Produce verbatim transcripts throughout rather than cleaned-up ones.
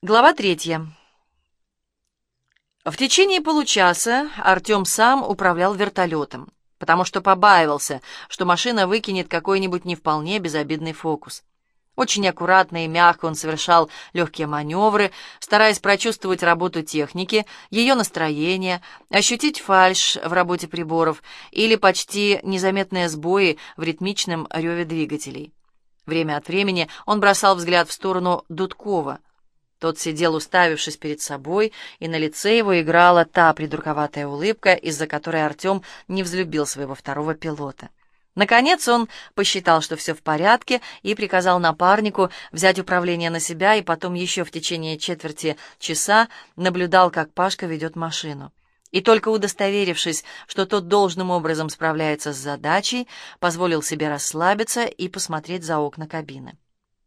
Глава третья. В течение получаса Артем сам управлял вертолетом, потому что побаивался, что машина выкинет какой-нибудь не вполне безобидный фокус. Очень аккуратно и мягко он совершал легкие маневры, стараясь прочувствовать работу техники, ее настроение, ощутить фальшь в работе приборов или почти незаметные сбои в ритмичном реве двигателей. Время от времени он бросал взгляд в сторону Дудкова. Тот сидел, уставившись перед собой, и на лице его играла та придурковатая улыбка, из-за которой Артем не взлюбил своего второго пилота. Наконец он посчитал, что все в порядке, и приказал напарнику взять управление на себя, и потом еще в течение четверти часа наблюдал, как Пашка ведет машину. И только удостоверившись, что тот должным образом справляется с задачей, позволил себе расслабиться и посмотреть за окна кабины.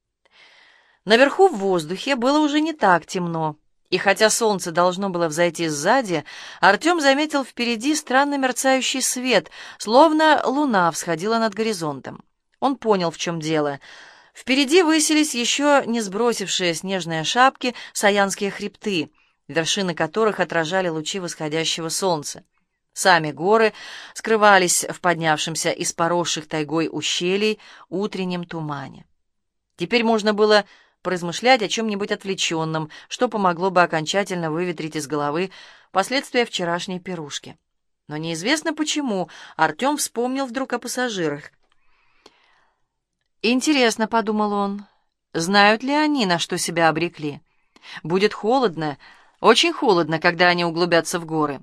Наверху в воздухе было уже не так темно, и хотя солнце должно было взойти сзади, Артем заметил впереди странно мерцающий свет, словно луна всходила над горизонтом. Он понял, в чем дело. Впереди высились еще не сбросившие снежные шапки Саянские хребты, вершины которых отражали лучи восходящего солнца. Сами горы скрывались в поднявшемся из поросших тайгой ущелий утреннем тумане. Теперь можно было поразмышлять о чем-нибудь отвлеченном, что помогло бы окончательно выветрить из головы последствия вчерашней пирушки. Но неизвестно почему Артем вспомнил вдруг о пассажирах. «Интересно», — подумал он, — «знают ли они, на что себя обрекли? Будет холодно, очень холодно, когда они углубятся в горы».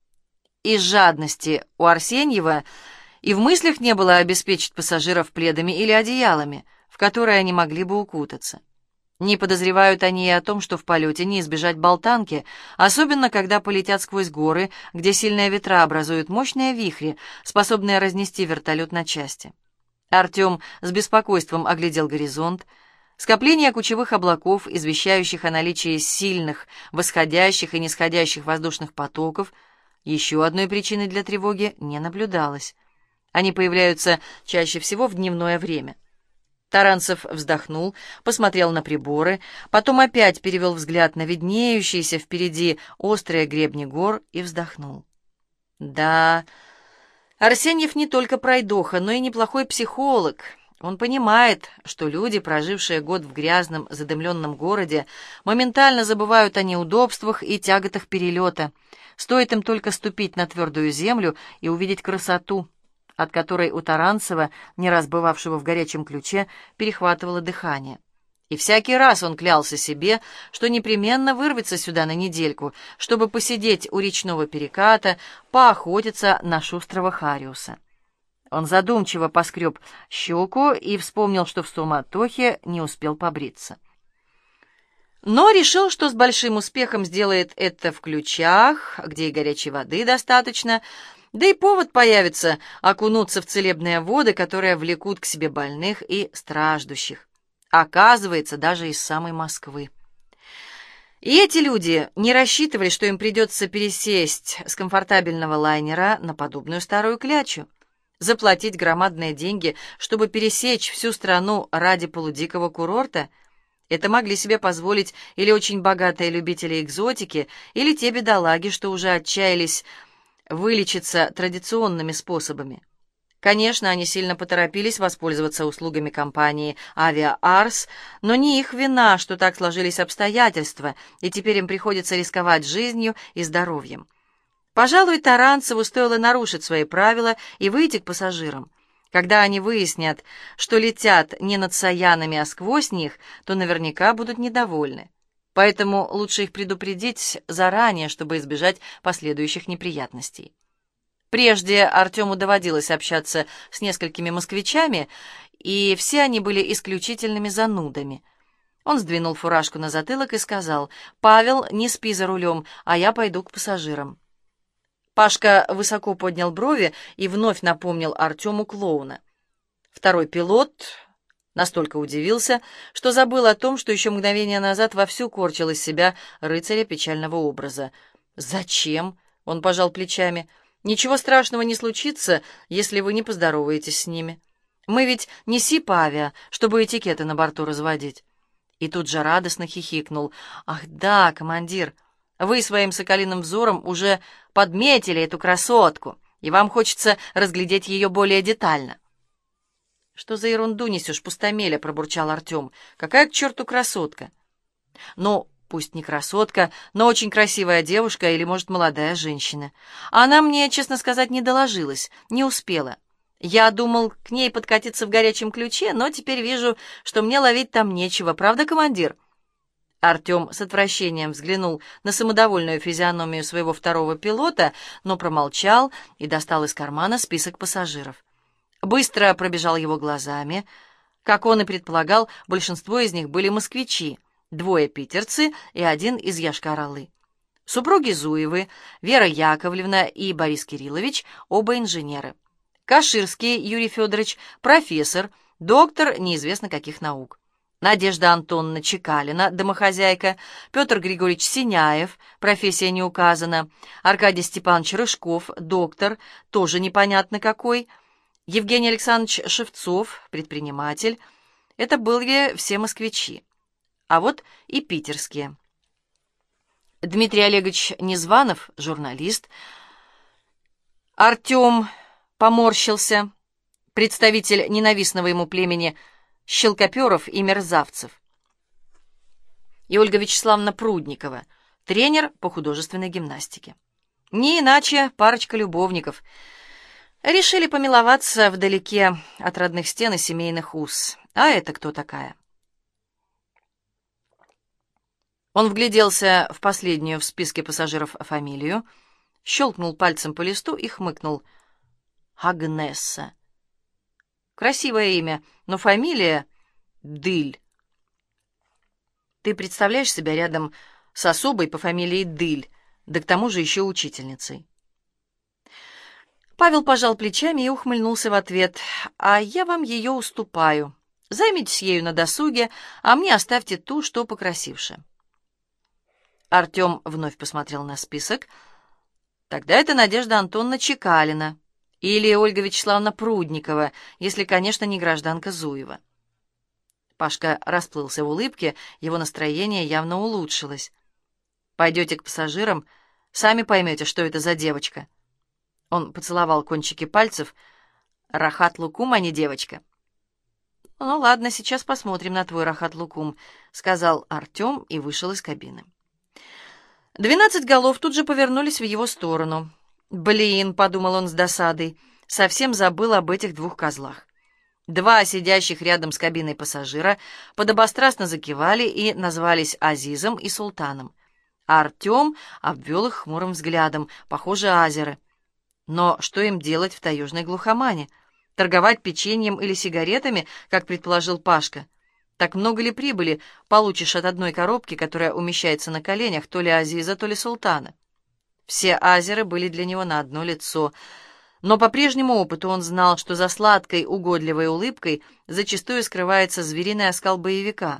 Из жадности у Арсеньева и в мыслях не было обеспечить пассажиров пледами или одеялами, в которые они могли бы укутаться. Не подозревают они и о том, что в полете не избежать болтанки, особенно когда полетят сквозь горы, где сильные ветра образуют мощные вихри, способные разнести вертолет на части. Артем с беспокойством оглядел горизонт. Скопление кучевых облаков, извещающих о наличии сильных восходящих и нисходящих воздушных потоков, еще одной причины для тревоги не наблюдалось. Они появляются чаще всего в дневное время. Таранцев вздохнул, посмотрел на приборы, потом опять перевел взгляд на виднеющиеся впереди острые гребни гор и вздохнул. Да, Арсеньев не только пройдоха, но и неплохой психолог. Он понимает, что люди, прожившие год в грязном, задымленном городе, моментально забывают о неудобствах и тяготах перелета. Стоит им только ступить на твердую землю и увидеть красоту, от которой у Таранцева, не раз бывавшего в горячем ключе, перехватывало дыхание. И всякий раз он клялся себе, что непременно вырвется сюда на недельку, чтобы посидеть у речного переката, поохотиться на шустрого хариуса. Он задумчиво поскреб щеку и вспомнил, что в суматохе не успел побриться. Но решил, что с большим успехом сделает это в ключах, где и горячей воды достаточно, да и повод появится окунуться в целебные воды, которые влекут к себе больных и страждущих. Оказывается, даже из самой Москвы. И эти люди не рассчитывали, что им придется пересесть с комфортабельного лайнера на подобную старую клячу, заплатить громадные деньги, чтобы пересечь всю страну ради полудикого курорта. Это могли себе позволить или очень богатые любители экзотики, или те бедолаги, что уже отчаялись вылечиться традиционными способами. Конечно, они сильно поторопились воспользоваться услугами компании «Авиа-Арс», но не их вина, что так сложились обстоятельства, и теперь им приходится рисковать жизнью и здоровьем. Пожалуй, Таранцеву стоило нарушить свои правила и выйти к пассажирам. Когда они выяснят, что летят не над Саянами, а сквозь них, то наверняка будут недовольны. Поэтому лучше их предупредить заранее, чтобы избежать последующих неприятностей. Прежде Артему доводилось общаться с несколькими москвичами, и все они были исключительными занудами. Он сдвинул фуражку на затылок и сказал: «Павел, не спи за рулем, а я пойду к пассажирам». Пашка высоко поднял брови и вновь напомнил Артему клоуна. Второй пилот настолько удивился, что забыл о том, что еще мгновение назад вовсю корчил из себя рыцаря печального образа. «Зачем?» — он пожал плечами. «Ничего страшного не случится, если вы не поздороваетесь с ними. Мы ведь не СИП-авиа, чтобы этикеты на борту разводить. И тут же радостно хихикнул. «Ах да, командир, вы своим соколиным взором уже подметили эту красотку, и вам хочется разглядеть ее более детально». «Что за ерунду несешь, пустомеля?» — пробурчал Артем. «Какая к черту красотка?» «Ну, пусть не красотка, но очень красивая девушка или, может, молодая женщина. Она мне, честно сказать, не доложилась, не успела. Я думал к ней подкатиться в горячем ключе, но теперь вижу, что мне ловить там нечего. Правда, командир?» Артем с отвращением взглянул на самодовольную физиономию своего второго пилота, но промолчал и достал из кармана список пассажиров. Быстро пробежал его глазами. Как он и предполагал, большинство из них были москвичи, двое питерцы и один из Йошкар-Олы. Супруги Зуевы, Вера Яковлевна и Борис Кириллович, оба инженеры. Каширский Юрий Федорович, профессор, доктор неизвестно каких наук. Надежда Антоновна Чекалина, домохозяйка, Петр Григорьевич Синяев, профессия не указана, Аркадий Степанович Рыжков, доктор, тоже непонятно какой, Евгений Александрович Шевцов, предприниматель. Это были все москвичи. А вот и питерские. Дмитрий Олегович Незванов, журналист. Артем поморщился, представитель ненавистного ему племени щелкоперов и мерзавцев. И Ольга Вячеславовна Прудникова, тренер по художественной гимнастике. Не иначе парочка любовников. Решили помиловаться вдалеке от родных стен и семейных уз. А это кто такая? Он вгляделся в последнюю в списке пассажиров фамилию, щелкнул пальцем по листу и хмыкнул. Агнесса. Красивое имя, но фамилия Дыль. Ты представляешь себя рядом с особой по фамилии Дыль, да к тому же еще учительницей. Павел пожал плечами и ухмыльнулся в ответ. «А я вам ее уступаю. Займитесь ею на досуге, а мне оставьте ту, что покрасивше». Артем вновь посмотрел на список. «Тогда это Надежда Антоновна Чекалина или Ольга Вячеславовна Прудникова, если, конечно, не гражданка Зуева». Пашка расплылся в улыбке, его настроение явно улучшилось. «Пойдете к пассажирам, сами поймете, что это за девочка». Он поцеловал кончики пальцев. «Рахат Лукум, а не девочка». «Ну ладно, сейчас посмотрим на твой Рахат Лукум», — сказал Артем и вышел из кабины. Двенадцать голов тут же повернулись в его сторону. «Блин», — подумал он с досадой, — совсем забыл об этих двух козлах. Два сидящих рядом с кабиной пассажира подобострастно закивали и назвались Азизом и Султаном. А Артем обвел их хмурым взглядом, похоже, азеры. Но что им делать в таежной глухомане? Торговать печеньем или сигаретами, как предположил Пашка? Так много ли прибыли получишь от одной коробки, которая умещается на коленях то ли Азиза, то ли Султана? Все азеры были для него на одно лицо. Но по прежнему опыту он знал, что за сладкой, угодливой улыбкой зачастую скрывается звериный оскал боевика.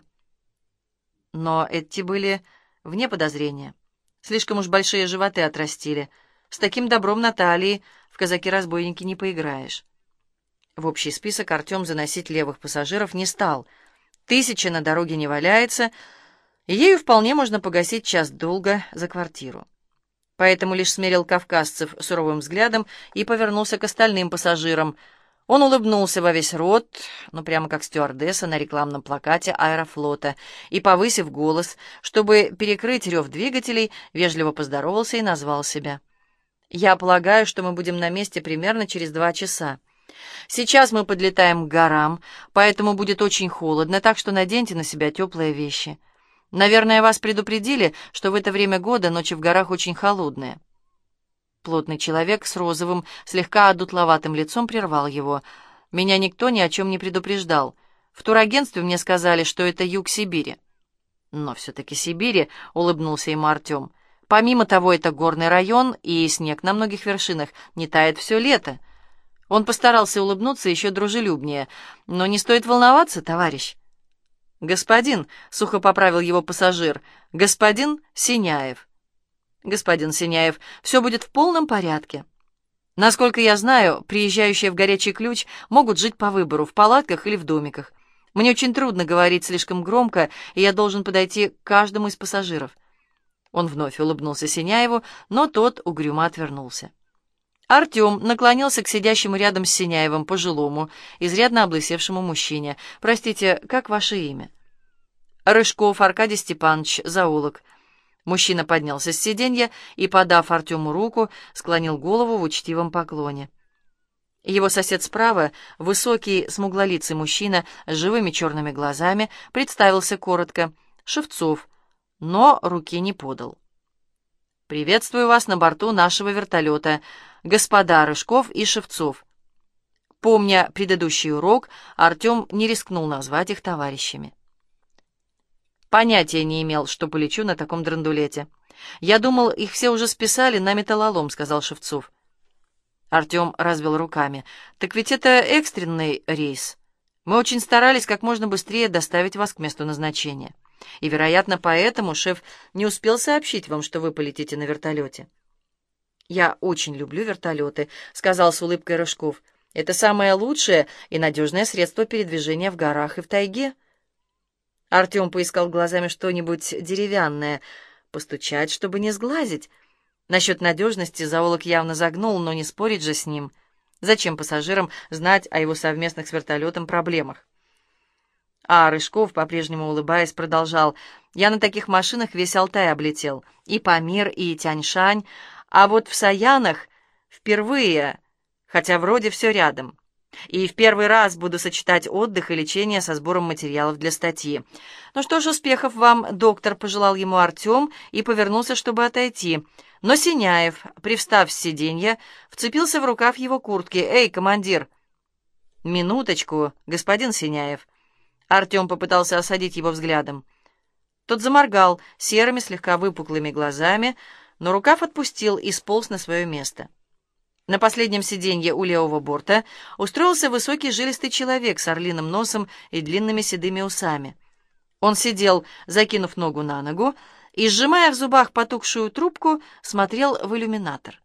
Но эти были вне подозрения. Слишком уж большие животы отрастили. С таким добром на талии в казаки-разбойники не поиграешь. В общий список Артем заносить левых пассажиров не стал. Тысяча на дороге не валяется, и ею вполне можно погасить час долга за квартиру. Поэтому лишь смерил кавказцев суровым взглядом и повернулся к остальным пассажирам. Он улыбнулся во весь рот, ну прямо как стюардесса на рекламном плакате Аэрофлота, и, повысив голос, чтобы перекрыть рев двигателей, вежливо поздоровался и назвал себя. «Я полагаю, что мы будем на месте примерно через два часа. Сейчас мы подлетаем к горам, поэтому будет очень холодно, так что наденьте на себя теплые вещи. Наверное, вас предупредили, что в это время года ночи в горах очень холодные». Плотный человек с розовым, слегка одутловатым лицом прервал его. «Меня никто ни о чем не предупреждал. В турагентстве мне сказали, что это юг Сибири». «Но все-таки Сибири», — улыбнулся ему Артем. «Помимо того, это горный район, и снег на многих вершинах не тает все лето». Он постарался улыбнуться еще дружелюбнее. «Но не стоит волноваться, товарищ». «Господин», — сухо поправил его пассажир, — «господин Синяев». «Господин Синяев, все будет в полном порядке. Насколько я знаю, приезжающие в Горячий Ключ могут жить по выбору, в палатках или в домиках. Мне очень трудно говорить слишком громко, и я должен подойти к каждому из пассажиров». Он вновь улыбнулся Синяеву, но тот угрюмо отвернулся. Артем наклонился к сидящему рядом с Синяевым пожилому, изрядно облысевшему мужчине. «Простите, как ваше имя?» «Рыжков Аркадий Степанович, зоолог». Мужчина поднялся с сиденья и, подав Артему руку, склонил голову в учтивом поклоне. Его сосед справа, высокий, смуглолицый мужчина с живыми черными глазами, представился коротко: Шевцов, но руки не подал. «Приветствую вас на борту нашего вертолета, господа Рыжков и Шевцов». Помня предыдущий урок, Артем не рискнул назвать их товарищами. «Понятия не имел, что полечу на таком драндулете. Я думал, их все уже списали на металлолом», — сказал Шевцов. Артем развел руками. «Так ведь это экстренный рейс. Мы очень старались как можно быстрее доставить вас к месту назначения. И, вероятно, поэтому шеф не успел сообщить вам, что вы полетите на вертолете». «Я очень люблю вертолеты», — сказал с улыбкой Рыжков. «Это самое лучшее и надежное средство передвижения в горах и в тайге». Артем поискал глазами что-нибудь деревянное, постучать, чтобы не сглазить. Насчет надежности зоолог явно загнул, но не спорить же с ним. Зачем пассажирам знать о его совместных с вертолетом проблемах? А Рыжков, по-прежнему улыбаясь, продолжал: «Я на таких машинах весь Алтай облетел, и Памир, и Тянь-Шань, а вот в Саянах впервые, хотя вроде все рядом. И в первый раз буду сочетать отдых и лечение со сбором материалов для статьи. Ну что ж, успехов вам, доктор», — пожелал ему Артем и повернулся, чтобы отойти. Но Синяев, привстав с сиденья, вцепился в рукав его куртки. «Эй, командир!» «Минуточку, господин Синяев». Артем попытался осадить его взглядом. Тот заморгал серыми, слегка выпуклыми глазами, но рукав отпустил и сполз на свое место. На последнем сиденье у левого борта устроился высокий жилистый человек с орлиным носом и длинными седыми усами. Он сидел, закинув ногу на ногу, и, сжимая в зубах потухшую трубку, смотрел в иллюминатор.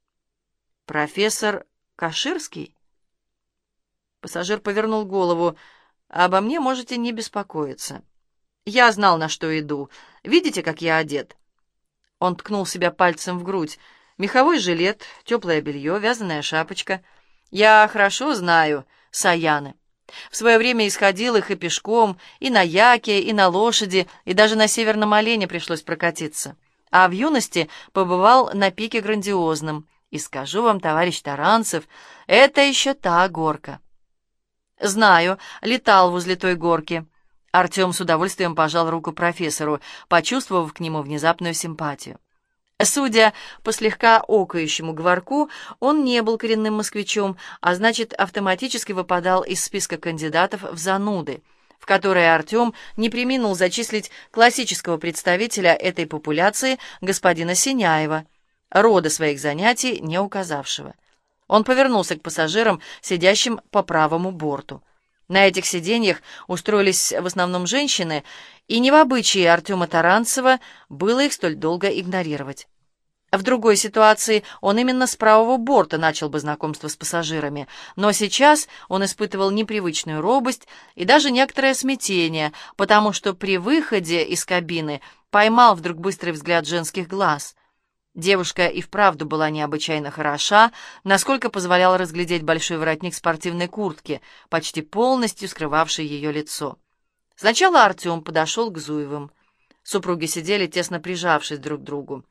«Профессор Каширский?» Пассажир повернул голову. «Обо мне можете не беспокоиться. Я знал, на что иду. Видите, как я одет?» Он ткнул себя пальцем в грудь. «Меховой жилет, теплое белье, вязаная шапочка. Я хорошо знаю Саяны. В свое время исходил их и пешком, и на яке, и на лошади, и даже на северном олене пришлось прокатиться. А в юности побывал на пике Грандиозном. И скажу вам, товарищ Таранцев, это еще та горка». «Знаю, летал возле той горки». Артем с удовольствием пожал руку профессору, почувствовав к нему внезапную симпатию. Судя по слегка окающему говорку, он не был коренным москвичом, а значит, автоматически выпадал из списка кандидатов в зануды, в которые Артем не преминул зачислить классического представителя этой популяции господина Синяева, рода своих занятий не указавшего. Он повернулся к пассажирам, сидящим по правому борту. На этих сиденьях устроились в основном женщины, и не в обычае Артема Таранцева было их столь долго игнорировать. В другой ситуации он именно с правого борта начал бы знакомство с пассажирами, но сейчас он испытывал непривычную робость и даже некоторое смятение, потому что при выходе из кабины поймал вдруг быстрый взгляд женских глаз. Девушка и вправду была необычайно хороша, насколько позволял разглядеть большой воротник спортивной куртки, почти полностью скрывавший ее лицо. Сначала Артем подошел к Зуевым. Супруги сидели, тесно прижавшись друг к другу.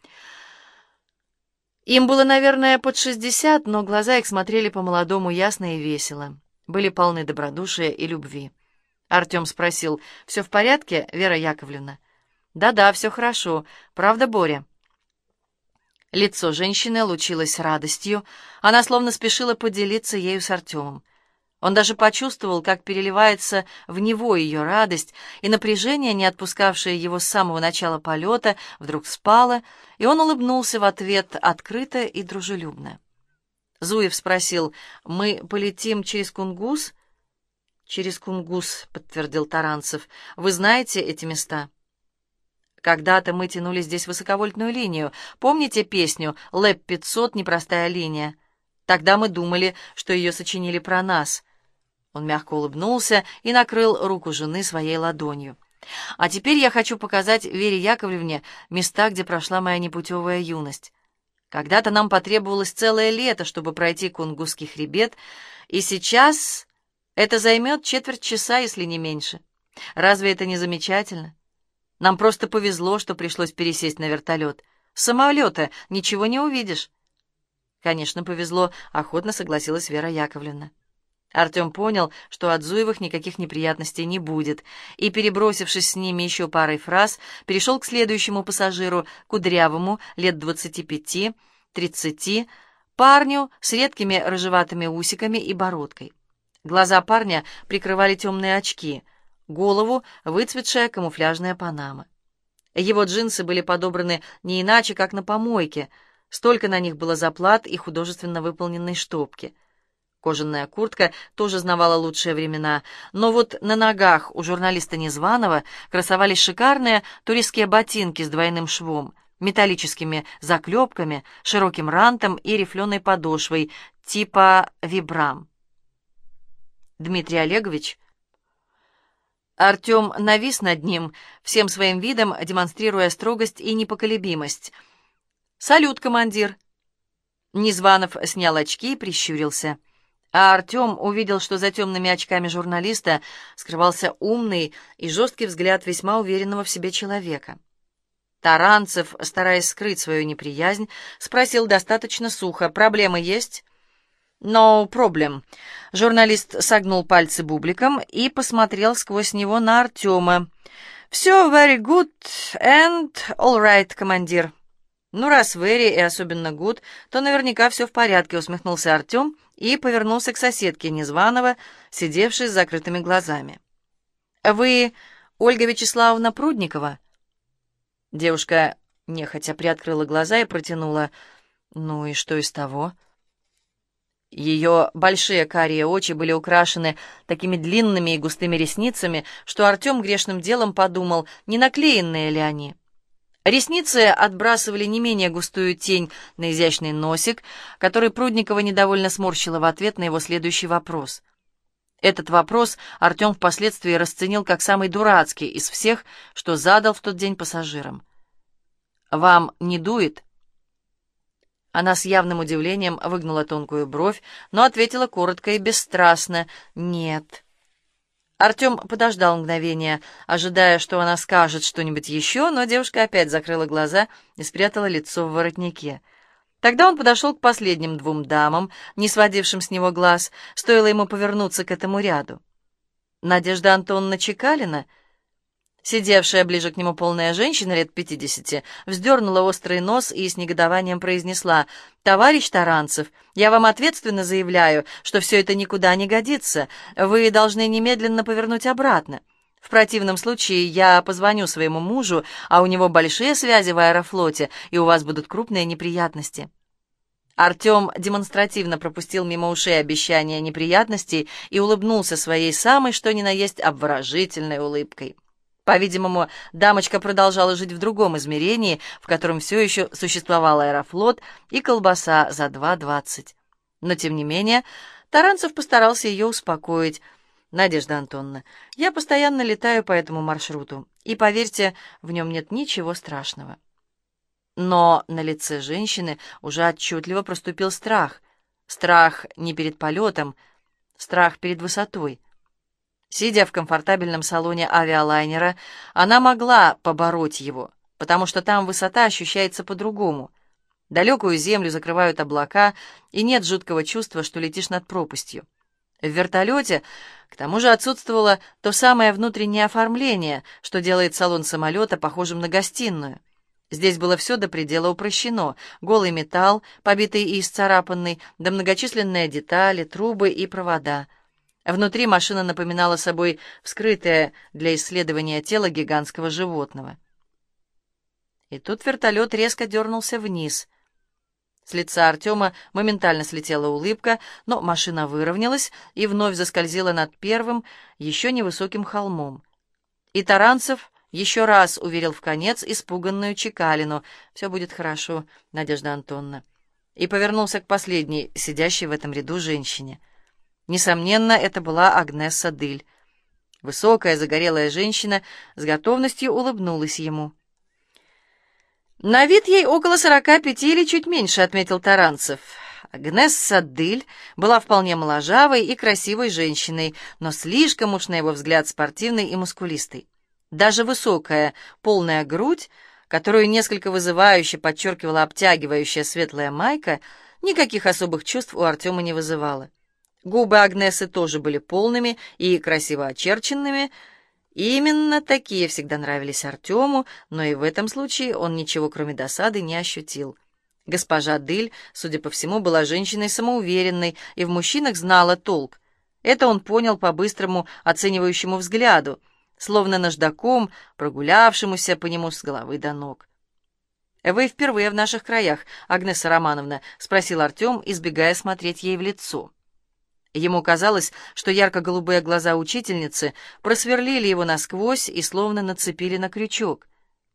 Им было, наверное, под шестьдесят, но глаза их смотрели по-молодому ясно и весело, были полны добродушия и любви. Артем спросил: «Все в порядке, Вера Яковлевна?» «Да-да, все хорошо. Правда, Боря?» Лицо женщины лучилось радостью, она словно спешила поделиться ею с Артемом. Он даже почувствовал, как переливается в него ее радость, и напряжение, не отпускавшее его с самого начала полета, вдруг спало, и он улыбнулся в ответ открыто и дружелюбно. Зуев спросил: «Мы полетим через Кунгус?» «Через Кунгус», — подтвердил Таранцев. «Вы знаете эти места?» «Когда-то мы тянули здесь высоковольтную линию. Помните песню «Лэп пятьсот. Непростая линия»? Тогда мы думали, что ее сочинили про нас. Он мягко улыбнулся и накрыл руку жены своей ладонью. «А теперь я хочу показать Вере Яковлевне места, где прошла моя непутевая юность. Когда-то нам потребовалось целое лето, чтобы пройти Кунгусский хребет, и сейчас это займет четверть часа, если не меньше. Разве это не замечательно? Нам просто повезло, что пришлось пересесть на вертолет. С самолета ничего не увидишь». «Конечно, повезло», — охотно согласилась Вера Яковлевна. Артем понял, что от Зуевых никаких неприятностей не будет, и, перебросившись с ними еще парой фраз, перешел к следующему пассажиру, кудрявому, лет двадцати пяти, тридцати, парню с редкими рыжеватыми усиками и бородкой. Глаза парня прикрывали темные очки, голову — выцветшая камуфляжная панама. Его джинсы были подобраны не иначе, как на помойке, столько на них было заплат и художественно выполненной штопки. Кожаная куртка тоже знавала лучшие времена, но вот на ногах у журналиста Незваного красовались шикарные туристские ботинки с двойным швом, металлическими заклепками, широким рантом и рифленой подошвой типа «Вибрам». «Дмитрий Олегович?» Артем навис над ним, всем своим видом демонстрируя строгость и непоколебимость. «Салют, командир!» Незванов снял очки и прищурился. А Артем увидел, что за темными очками журналиста скрывался умный и жесткий взгляд весьма уверенного в себе человека. Таранцев, стараясь скрыть свою неприязнь, спросил достаточно сухо: «Проблемы есть?» «No problem». Журналист согнул пальцы бубликом и посмотрел сквозь него на Артема. «Все very good and all right, командир». «Ну, раз very и особенно good, то наверняка все в порядке», — усмехнулся Артем и повернулся к соседке Незваного, сидевшей с закрытыми глазами. «Вы Ольга Вячеславовна Прудникова?» Девушка нехотя приоткрыла глаза и протянула: «Ну и что из того?» Ее большие карие очи были украшены такими длинными и густыми ресницами, что Артем грешным делом подумал, не наклеенные ли они. Ресницы отбрасывали не менее густую тень на изящный носик, который Прудникова недовольно сморщила в ответ на его следующий вопрос. Этот вопрос Артем впоследствии расценил как самый дурацкий из всех, что задал в тот день пассажирам. «Вам не дует?» Она с явным удивлением выгнула тонкую бровь, но ответила коротко и бесстрастно: «Нет». Артем подождал мгновение, ожидая, что она скажет что-нибудь еще, но девушка опять закрыла глаза и спрятала лицо в воротнике. Тогда он подошел к последним двум дамам, не сводившим с него глаз, стоило ему повернуться к этому ряду. Надежда Антоновна Чекалина, сидевшая ближе к нему полная женщина лет пятидесяти, вздернула острый нос и с негодованием произнесла: «Товарищ Таранцев, я вам ответственно заявляю, что все это никуда не годится. Вы должны немедленно повернуть обратно. В противном случае я позвоню своему мужу, а у него большие связи в Аэрофлоте, и у вас будут крупные неприятности». Артем демонстративно пропустил мимо ушей обещания неприятностей и улыбнулся своей самой что ни на есть обворожительной улыбкой. По-видимому, дамочка продолжала жить в другом измерении, в котором все еще существовал Аэрофлот и колбаса за два двадцать. Но, тем не менее, Таранцев постарался ее успокоить. «Надежда Антоновна, я постоянно летаю по этому маршруту, и, поверьте, в нем нет ничего страшного». Но на лице женщины уже отчетливо проступил страх. Страх не перед полетом, страх перед высотой. Сидя в комфортабельном салоне авиалайнера, она могла побороть его, потому что там высота ощущается по-другому. Далекую землю закрывают облака, и нет жуткого чувства, что летишь над пропастью. В вертолете, к тому же, отсутствовало то самое внутреннее оформление, что делает салон самолета похожим на гостиную. Здесь было все до предела упрощено: голый металл, побитый и исцарапанный, да многочисленные детали, трубы и провода. Внутри машина напоминала собой вскрытое для исследования тело гигантского животного. И тут вертолет резко дернулся вниз. С лица Артема моментально слетела улыбка, но машина выровнялась и вновь заскользила над первым, еще невысоким холмом. И Таранцев еще раз уверил вконец испуганную Чекалину: «Все будет хорошо, Надежда Антоновна», и повернулся к последней, сидящей в этом ряду женщине. Несомненно, это была Агнесса Дыль. Высокая, загорелая женщина с готовностью улыбнулась ему. «На вид ей около сорока пяти или чуть меньше», — отметил Таранцев. Агнесса Дыль была вполне моложавой и красивой женщиной, но слишком уж, на его взгляд, спортивной и мускулистой. Даже высокая, полная грудь, которую несколько вызывающе подчеркивала обтягивающая светлая майка, никаких особых чувств у Артема не вызывала. Губы Агнессы тоже были полными и красиво очерченными. И именно такие всегда нравились Артему, но и в этом случае он ничего, кроме досады, не ощутил. Госпожа Дыль, судя по всему, была женщиной самоуверенной и в мужчинах знала толк. Это он понял по быстрому оценивающему взгляду, словно наждаком, прогулявшемуся по нему с головы до ног. «Вы впервые в наших краях, Агнесса Романовна?» — спросил Артем, избегая смотреть ей в лицо. Ему казалось, что ярко-голубые глаза учительницы просверлили его насквозь и словно нацепили на крючок.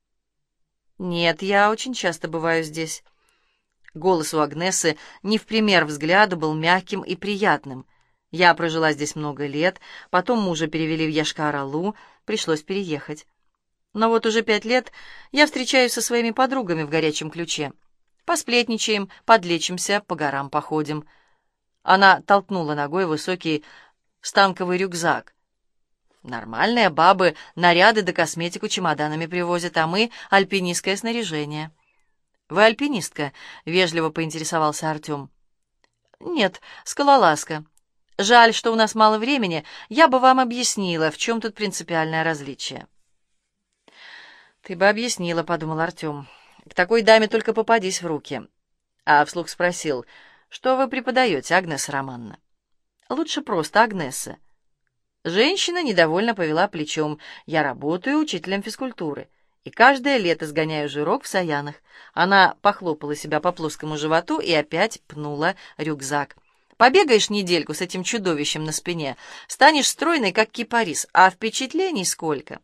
«Нет, я очень часто бываю здесь». Голос у Агнессы не в пример взгляду был мягким и приятным. «Я прожила здесь много лет, потом мужа перевели в Йошкар-Олу, пришлось переехать. Но вот уже пять лет я встречаюсь со своими подругами в горячем ключе. Посплетничаем, подлечимся, по горам походим». Она толкнула ногой высокий станковый рюкзак. «Нормальные бабы наряды да косметику чемоданами привозят, а мы — альпинистское снаряжение». «Вы альпинистка?» — вежливо поинтересовался Артем. «Нет, скалолазка. Жаль, что у нас мало времени, я бы вам объяснила, в чем тут принципиальное различие». «Ты бы объяснила», — подумал Артем. «К такой даме только попадись в руки». А вслух спросил: «Что вы преподаете, Агнесса Романовна?» «Лучше просто Агнесса». Женщина недовольно повела плечом. «Я работаю учителем физкультуры и каждое лето сгоняю жирок в Саянах». Она похлопала себя по плоскому животу и опять пнула рюкзак. «Побегаешь недельку с этим чудовищем на спине, станешь стройной, как кипарис, а впечатлений сколько!»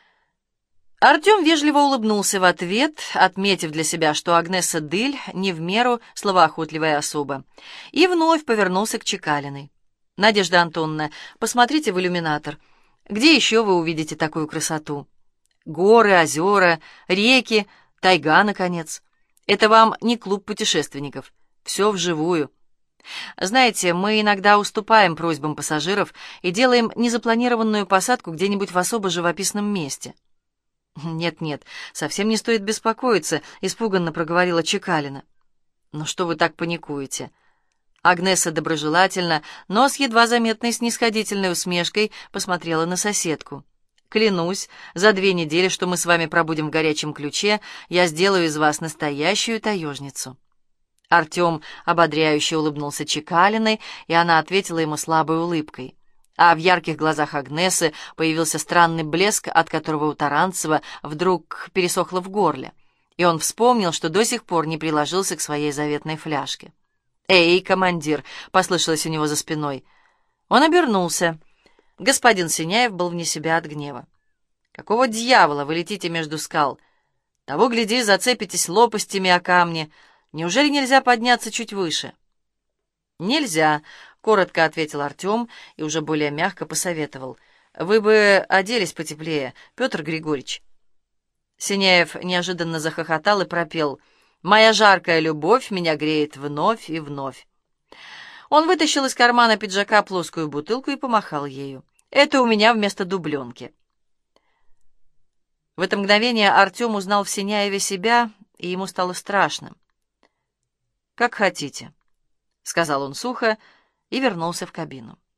Артем вежливо улыбнулся в ответ, отметив для себя, что Агнесса Дыль не в меру словоохотливая особа, и вновь повернулся к Чекалиной. «Надежда Антоновна, посмотрите в иллюминатор. Где еще вы увидите такую красоту? Горы, озера, реки, тайга, наконец. Это вам не клуб путешественников. Все вживую. Знаете, мы иногда уступаем просьбам пассажиров и делаем незапланированную посадку где-нибудь в особо живописном месте». «Нет-нет, совсем не стоит беспокоиться», — испуганно проговорила Чекалина. «Ну что вы так паникуете?» Агнесса доброжелательно, но с едва заметной снисходительной усмешкой посмотрела на соседку. «Клянусь, за две недели, что мы с вами пробудем в горячем ключе, я сделаю из вас настоящую таежницу». Артем ободряюще улыбнулся Чекалиной, и она ответила ему слабой улыбкой. А в ярких глазах Агнессы появился странный блеск, от которого у Таранцева вдруг пересохло в горле, и он вспомнил, что до сих пор не приложился к своей заветной фляжке. «Эй, командир!» — послышалось у него за спиной. Он обернулся. Господин Синяев был вне себя от гнева. «Какого дьявола вы летите между скал? Того, гляди, зацепитесь лопастями о камни. Неужели нельзя подняться чуть выше?» «Нельзя», — коротко ответил Артем и уже более мягко посоветовал. «Вы бы оделись потеплее, Петр Григорьевич». Синяев неожиданно захохотал и пропел: «Моя жаркая любовь меня греет вновь и вновь». Он вытащил из кармана пиджака плоскую бутылку и помахал ею. «Это у меня вместо дубленки». В это мгновение Артем узнал в Синяеве себя, и ему стало страшно. «Как хотите», — сказал он сухо и вернулся в кабину.